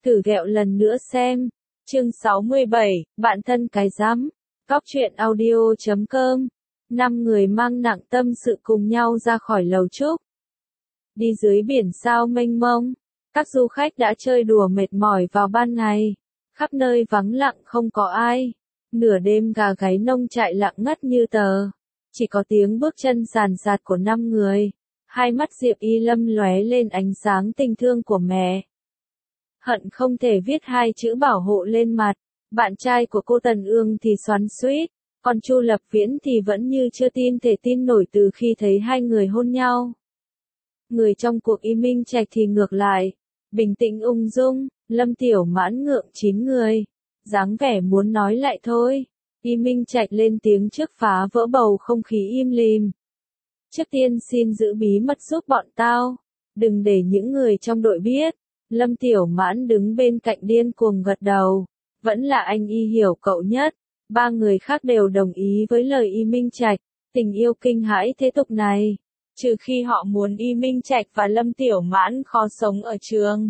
Thử ghẹo lần nữa xem. Chương 67, bạn thân cái rắm. Cóc truyện audio.com. 5 người mang nặng tâm sự cùng nhau ra khỏi lầu trúc. Đi dưới biển sao mênh mông. Các du khách đã chơi đùa mệt mỏi vào ban ngày. Khắp nơi vắng lặng không có ai. Nửa đêm gà gáy nông trại lặng ngắt như tờ. Chỉ có tiếng bước chân sàn sạt của 5 người. Hai mắt Diệp Y Lâm lóe lên ánh sáng tình thương của mẹ. Hận không thể viết hai chữ bảo hộ lên mặt. Bạn trai của cô Tần Ương thì xoắn xuýt, còn Chu Lập Viễn thì vẫn như chưa tin thể tin nổi từ khi thấy hai người hôn nhau. Người trong cuộc Y Minh Trạch thì ngược lại, bình tĩnh ung dung, Lâm Tiểu Mãn ngượng 9 người, dáng vẻ muốn nói lại thôi. Y Minh Trạch lên tiếng trước phá vỡ bầu không khí im lìm. Trước tiên xin giữ bí mật giúp bọn tao, đừng để những người trong đội biết. Lâm Tiểu Mãn đứng bên cạnh điên cuồng gật đầu, vẫn là anh Y hiểu cậu nhất. 3 người khác đều đồng ý với lời Y Minh Trạch, tình yêu kinh hãi thế tục này, trừ khi họ muốn Y Minh Trạch và Lâm Tiểu Mãn khó sống ở trường.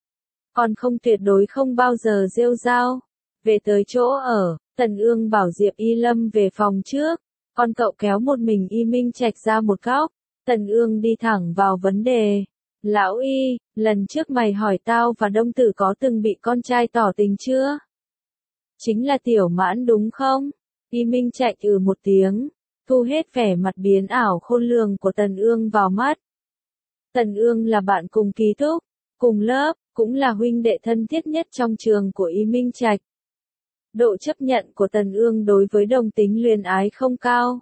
Còn không tuyệt đối không bao giờ rêu rao. Về tới chỗ ở, Tần Ương bảo Diệp Y Lâm về phòng trước, còn cậu kéo một mình Y Minh Trạch ra một góc. Tần Ương đi thẳng vào vấn đề. Lão Y, lần trước mày hỏi tao và Đông Tử có từng bị con trai tỏ tình chưa? Chính là Tiểu Mãn đúng không? Y Minh Trạch một tiếng, thu hết vẻ mặt biến ảo khôn lường của Tần Ương vào mắt. Tần Ương là bạn cùng ký túc, cùng lớp, cũng là huynh đệ thân thiết nhất trong trường của Y Minh Trạch. Độ chấp nhận của Tần Ương đối với đồng tính luyến ái không cao.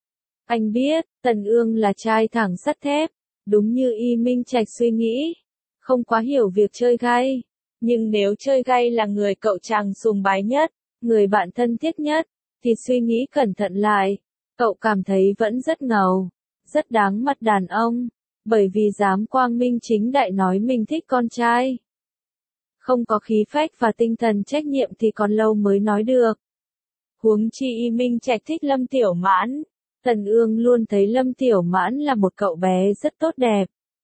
Anh biết, Tần Ương là trai thẳng sắt thép, đúng như Y Minh Trạch suy nghĩ, không quá hiểu việc chơi gay. Nhưng nếu chơi gay là người cậu chàng sùng bái nhất, người bạn thân thiết nhất, thì suy nghĩ cẩn thận lại, cậu cảm thấy vẫn rất ngầu, rất đáng mặt đàn ông, bởi vì dám quang minh chính đại nói mình thích con trai. Không có khí phách và tinh thần trách nhiệm thì còn lâu mới nói được. Huống chi Y Minh Trạch thích Lâm Tiểu Mãn. Tần Ương luôn thấy Lâm Tiểu Mãn là một cậu bé rất tốt đẹp.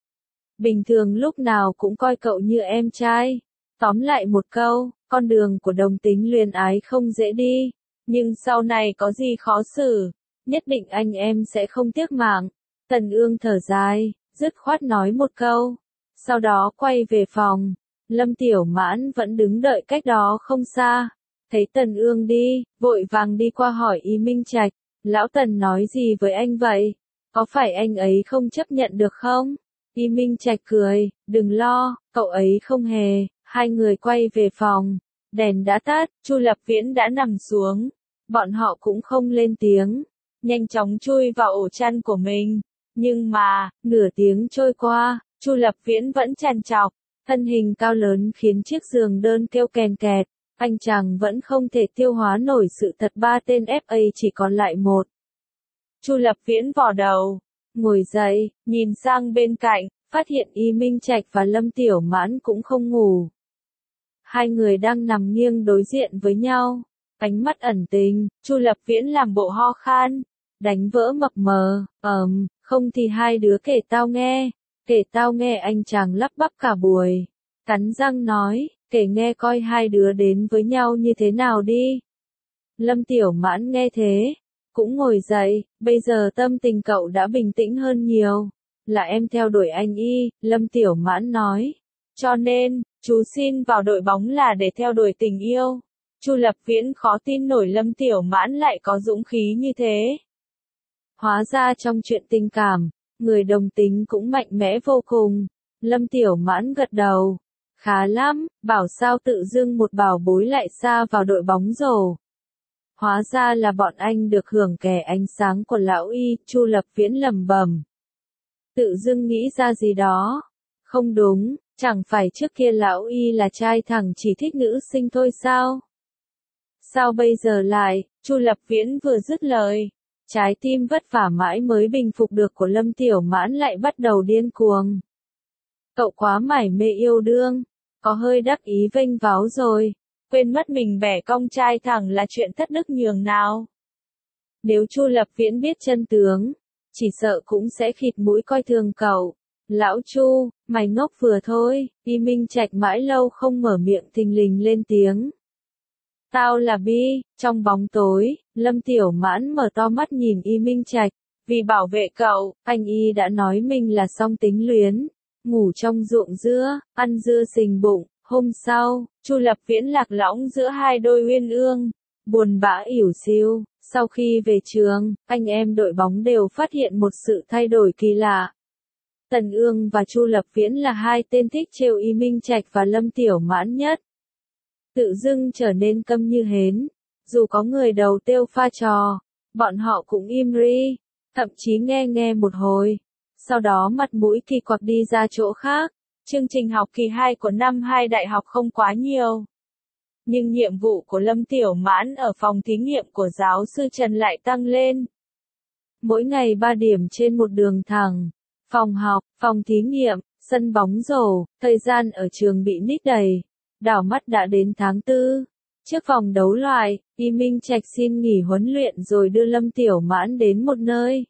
Bình thường lúc nào cũng coi cậu như em trai. Tóm lại một câu, con đường của đồng tính luyến ái không dễ đi. Nhưng sau này có gì khó xử, nhất định anh em sẽ không tiếc mạng. Tần Ương thở dài, dứt khoát nói một câu. Sau đó quay về phòng. Lâm Tiểu Mãn vẫn đứng đợi cách đó không xa. Thấy Tần Ương đi, vội vàng đi qua hỏi Y Minh Trạch. Lão Tần nói gì với anh vậy? Có phải anh ấy không chấp nhận được không? Y Minh Trạch cười, đừng lo, cậu ấy không hề. Hai người quay về phòng, đèn đã tắt, Chu Lập Viễn đã nằm xuống. Bọn họ cũng không lên tiếng, nhanh chóng chui vào ổ chăn của mình. Nhưng mà, nửa tiếng trôi qua, Chu Lập Viễn vẫn trằn trọc, thân hình cao lớn khiến chiếc giường đơn kêu kèn kẹt. Anh chàng vẫn không thể tiêu hóa nổi sự thật 3 tên FA chỉ còn lại 1. Chu Lập Viễn vò đầu, ngồi dậy, nhìn sang bên cạnh, phát hiện Y Minh Trạch và Lâm Tiểu Mãn cũng không ngủ. Hai người đang nằm nghiêng đối diện với nhau, ánh mắt ẩn tình, Chu Lập Viễn làm bộ ho khan, đánh vỡ mập mờ, không thì hai đứa kể tao nghe anh chàng lắp bắp cả buổi, cắn răng nói, kể nghe coi hai đứa đến với nhau như thế nào đi. Lâm Tiểu Mãn nghe thế, cũng ngồi dậy, bây giờ tâm tình cậu đã bình tĩnh hơn nhiều, là em theo đuổi anh Y, Lâm Tiểu Mãn nói, cho nên, chú xin vào đội bóng là để theo đuổi tình yêu. Chu Lập Viễn khó tin nổi Lâm Tiểu Mãn lại có dũng khí như thế. Hóa ra trong chuyện tình cảm, người đồng tính cũng mạnh mẽ vô cùng. Lâm Tiểu Mãn gật đầu. Khá lắm, bảo sao tự dưng một bảo bối lại xa vào đội bóng rổ. Hóa ra là bọn anh được hưởng kẻ ánh sáng của lão Y, Chu Lập Viễn lẩm bẩm. Tự dưng nghĩ ra gì đó. Không đúng, chẳng phải trước kia lão Y là trai thẳng chỉ thích nữ sinh thôi sao? Sao bây giờ lại, Chu Lập Viễn vừa dứt lời, trái tim vất vả mãi mới bình phục được của Lâm Tiểu Mãn lại bắt đầu điên cuồng. Cậu quá mải mê yêu đương, có hơi đắc ý vênh váo rồi, quên mất mình bẻ cong trai thẳng là chuyện thất đức nhường nào. Nếu Chu Lập Viễn biết chân tướng, chỉ sợ cũng sẽ khịt mũi coi thường cậu. Lão Chu, mày ngốc vừa thôi, Y Minh Trạch mãi lâu không mở miệng thình lình lên tiếng. Tao là Bi, trong bóng tối, Lâm Tiểu Mãn mở to mắt nhìn Y Minh Trạch, vì bảo vệ cậu, anh y đã nói mình là song tính luyến, ngủ trong ruộng dưa, ăn dưa sình bụng, hôm sau, Chu Lập Viễn lạc lõng giữa hai đôi uyên ương, buồn bã ỉu xìu, sau khi về trường, anh em đội bóng đều phát hiện một sự thay đổi kỳ lạ. Tần Ương và Chu Lập Viễn là hai tên thích trêu Y Minh Trạch và Lâm Tiểu Mãn nhất. Tự dưng trở nên câm như hến, dù có người đầu têu pha trò, bọn họ cũng im ri, thậm chí nghe nghe một hồi, sau đó mặt mũi kỳ quặc đi ra chỗ khác. Chương trình học kỳ 2 của năm 2 đại học không quá nhiều. Nhưng nhiệm vụ của Lâm Tiểu Mãn ở phòng thí nghiệm của giáo sư Trần lại tăng lên. Mỗi ngày 3 điểm trên một đường thẳng, phòng học, phòng thí nghiệm, sân bóng rổ, thời gian ở trường bị nít đầy. Đảo mắt đã đến tháng 4. Trước vòng đấu loại, Y Minh Trạch xin nghỉ huấn luyện rồi đưa Lâm Tiểu Mãn đến một nơi.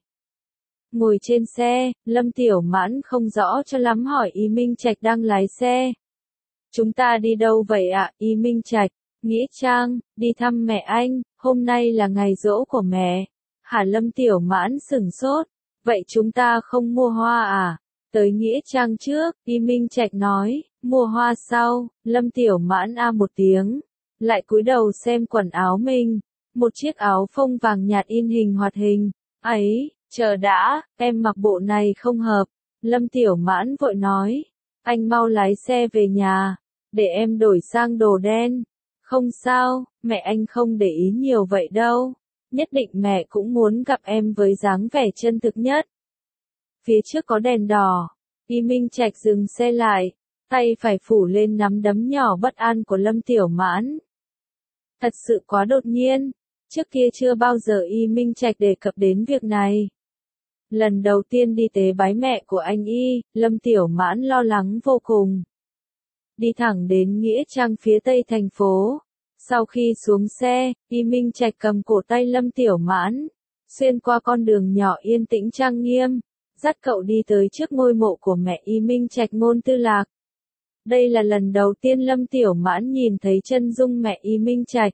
Ngồi trên xe, Lâm Tiểu Mãn không rõ cho lắm hỏi Y Minh Trạch đang lái xe. Chúng ta đi đâu vậy ạ, Y Minh Trạch? Nghĩa Trang, đi thăm mẹ anh, hôm nay là ngày giỗ của mẹ. Hả? Lâm Tiểu Mãn sửng sốt. Vậy chúng ta không mua hoa à? Tới Nghĩa Trang trước, Y Minh Trạch nói, mua hoa sau. Lâm Tiểu Mãn một tiếng, lại cúi đầu xem quần áo mình. Một chiếc áo phông vàng nhạt in hình hoạt hình. Ấy, chờ đã, em mặc bộ này không hợp. Lâm Tiểu Mãn vội nói, anh mau lái xe về nhà, để em đổi sang đồ đen. Không sao, mẹ anh không để ý nhiều vậy đâu. Nhất định mẹ cũng muốn gặp em với dáng vẻ chân thực nhất. Phía trước có đèn đỏ, Y Minh Trạch dừng xe lại, tay phải phủ lên nắm đấm nhỏ bất an của Lâm Tiểu Mãn. Thật sự quá đột nhiên, trước kia chưa bao giờ Y Minh Trạch đề cập đến việc này. Lần đầu tiên đi tế bái mẹ của anh y, Lâm Tiểu Mãn lo lắng vô cùng. Đi thẳng đến Nghĩa Trang phía tây thành phố. Sau khi xuống xe, Y Minh Trạch cầm cổ tay Lâm Tiểu Mãn, xuyên qua con đường nhỏ yên tĩnh trang nghiêm, dắt cậu đi tới trước ngôi mộ của mẹ Y Minh Trạch Ngôn Tư Lạc. Đây là lần đầu tiên Lâm Tiểu Mãn nhìn thấy chân dung mẹ Y Minh Trạch.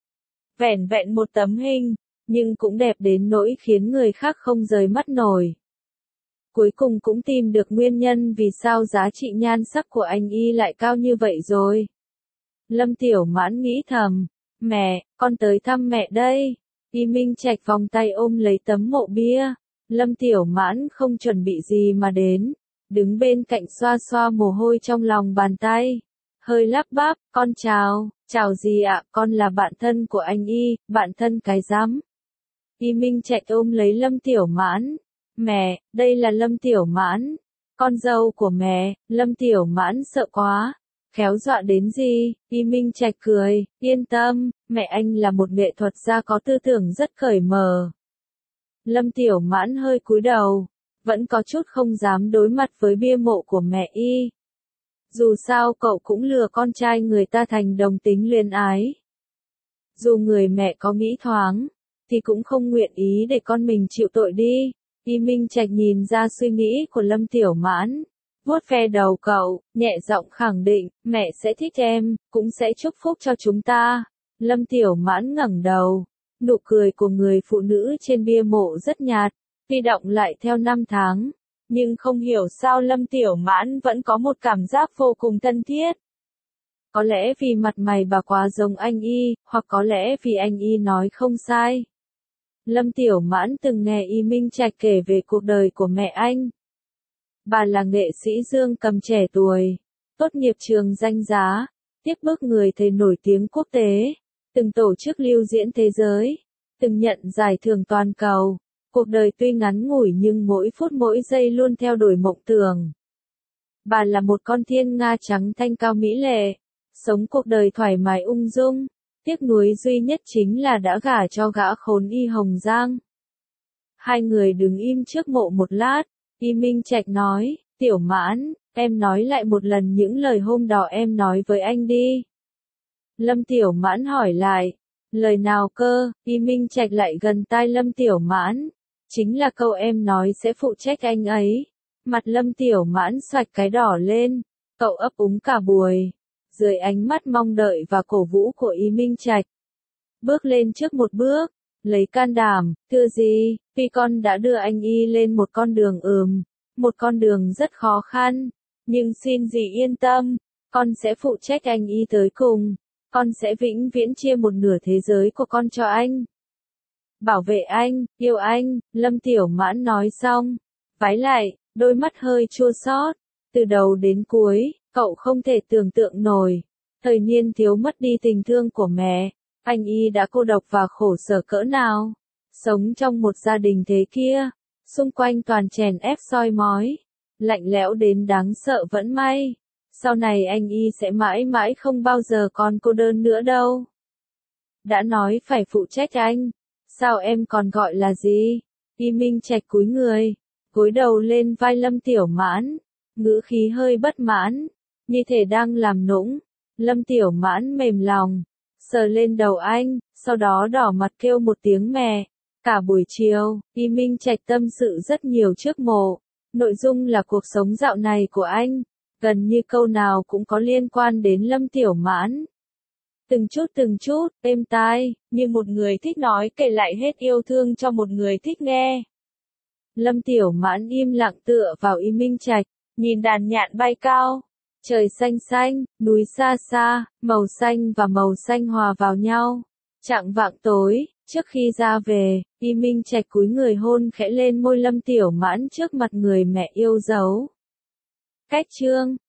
Vẻn vẹn một tấm hình, nhưng cũng đẹp đến nỗi khiến người khác không rời mắt nổi. Cuối cùng cũng tìm được nguyên nhân vì sao giá trị nhan sắc của anh y lại cao như vậy rồi. Lâm Tiểu Mãn nghĩ thầm, mẹ, con tới thăm mẹ đây. Y Minh Trạch vòng tay ôm lấy tấm mộ bia. Lâm Tiểu Mãn không chuẩn bị gì mà đến, đứng bên cạnh xoa xoa mồ hôi trong lòng bàn tay. Hơi lắp bắp, con chào, chào gì ạ, con là bạn thân của anh y, bạn thân cái rắm. Y Minh Trạch ôm lấy Lâm Tiểu Mãn. Mẹ, đây là Lâm Tiểu Mãn, con dâu của mẹ. Lâm Tiểu Mãn sợ quá, khéo dọa đến gì. Y Minh Trạch cười, yên tâm, mẹ anh là một nghệ thuật gia có tư tưởng rất cởi mở. Lâm Tiểu Mãn hơi cúi đầu, vẫn có chút không dám đối mặt với bia mộ của mẹ y. Dù sao cậu cũng lừa con trai người ta thành đồng tính luyến ái. Dù người mẹ có nghĩ thoáng, thì cũng không nguyện ý để con mình chịu tội đi. Y Minh Trạch nhìn ra suy nghĩ của Lâm Tiểu Mãn, vuốt ve đầu cậu, nhẹ giọng khẳng định, mẹ sẽ thích em, cũng sẽ chúc phúc cho chúng ta. Lâm Tiểu Mãn ngẩng đầu, nụ cười của người phụ nữ trên bia mộ rất nhạt, tuy động lại theo năm tháng, nhưng không hiểu sao Lâm Tiểu Mãn vẫn có một cảm giác vô cùng thân thiết. Có lẽ vì mặt mày bà quá giống anh y, hoặc có lẽ vì anh y nói không sai. Lâm Tiểu Mãn từng nghe Y Minh Trạch kể về cuộc đời của mẹ anh. Bà là nghệ sĩ dương cầm trẻ tuổi, tốt nghiệp trường danh giá, tiếp bước người thầy nổi tiếng quốc tế, từng tổ chức lưu diễn thế giới, từng nhận giải thưởng toàn cầu. Cuộc đời tuy ngắn ngủi nhưng mỗi phút mỗi giây luôn theo đuổi mộng tưởng. Bà là một con thiên nga trắng thanh cao mỹ lệ, sống cuộc đời thoải mái ung dung. Tiếc nuối duy nhất chính là đã gả cho gã khốn Y Hồng Giang. Hai người đứng im trước mộ một lát, Y Minh Trạch nói, Tiểu Mãn, em nói lại một lần những lời hôm đó em nói với anh đi. Lâm Tiểu Mãn hỏi lại, lời nào cơ? Y Minh Trạch lại gần tai Lâm Tiểu Mãn, chính là câu em nói sẽ phụ trách anh ấy. Mặt Lâm Tiểu Mãn xoạch cái đỏ lên, cậu ấp úng cả buổi, dưới ánh mắt mong đợi và cổ vũ của Y Minh Trạch. Bước lên trước một bước, lấy can đảm, thưa gì, vì con đã đưa anh y lên một con đường một con đường rất khó khăn, nhưng xin dì yên tâm, con sẽ phụ trách anh y tới cùng, con sẽ vĩnh viễn chia một nửa thế giới của con cho anh. Bảo vệ anh, yêu anh, Lâm Tiểu Mãn nói xong, vái lại, đôi mắt hơi chua xót, từ đầu đến cuối, cậu không thể tưởng tượng nổi, thời niên thiếu mất đi tình thương của mẹ, anh y đã cô độc và khổ sở cỡ nào, sống trong một gia đình thế kia, xung quanh toàn chèn ép soi mói, lạnh lẽo đến đáng sợ vẫn may, sau này anh y sẽ mãi mãi không bao giờ còn cô đơn nữa đâu. Đã nói phải phụ trách anh, sao em còn gọi là gì? Y Minh Trạch cúi người, gối đầu lên vai Lâm Tiểu Mãn, ngữ khí hơi bất mãn, như thể đang làm nũng. Lâm Tiểu Mãn mềm lòng, sờ lên đầu anh, sau đó đỏ mặt kêu một tiếng mẹ. Cả buổi chiều, Y Minh Trạch tâm sự rất nhiều trước mộ, nội dung là cuộc sống dạo này của anh, gần như câu nào cũng có liên quan đến Lâm Tiểu Mãn. Từng chút, êm tai, như một người thích nói kể lại hết yêu thương cho một người thích nghe. Lâm Tiểu Mãn im lặng tựa vào Y Minh Trạch, nhìn đàn nhạn bay cao. Trời xanh xanh, núi xa xa, màu xanh và màu xanh hòa vào nhau. Chạng vạng tối, trước khi ra về, Y Minh Trạch cúi người hôn khẽ lên môi Lâm Tiểu Mãn trước mặt người mẹ yêu dấu. Cách chương